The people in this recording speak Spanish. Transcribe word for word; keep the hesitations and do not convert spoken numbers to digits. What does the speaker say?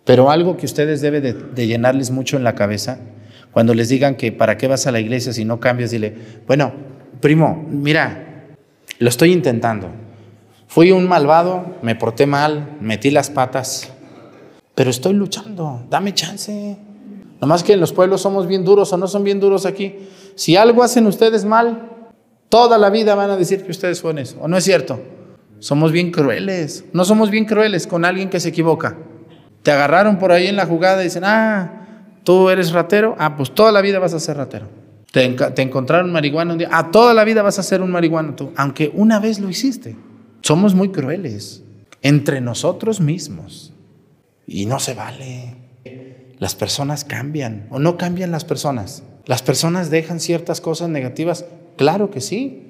Pero algo que ustedes deben de, de llenarles mucho en la cabeza, cuando les digan que para qué vas a la iglesia si no cambias, dile, bueno, primo, mira, lo estoy intentando. Fui un malvado, me porté mal, metí las patas, pero estoy luchando, dame chance. Nomás que en los pueblos somos bien duros o no son bien duros aquí. Si algo hacen ustedes mal, toda la vida van a decir que ustedes fueron eso. ¿O no es cierto? Somos bien crueles. No somos bien crueles con alguien que se equivoca. Te agarraron por ahí en la jugada y dicen, ah, tú eres ratero. Ah, pues toda la vida vas a ser ratero. Te, enca- te encontraron marihuana un día. Ah, toda la vida vas a ser un marihuano tú. Aunque una vez lo hiciste. Somos muy crueles entre nosotros mismos. Y no se vale. Las personas cambian o no cambian las personas. Las personas dejan ciertas cosas negativas. Claro que sí.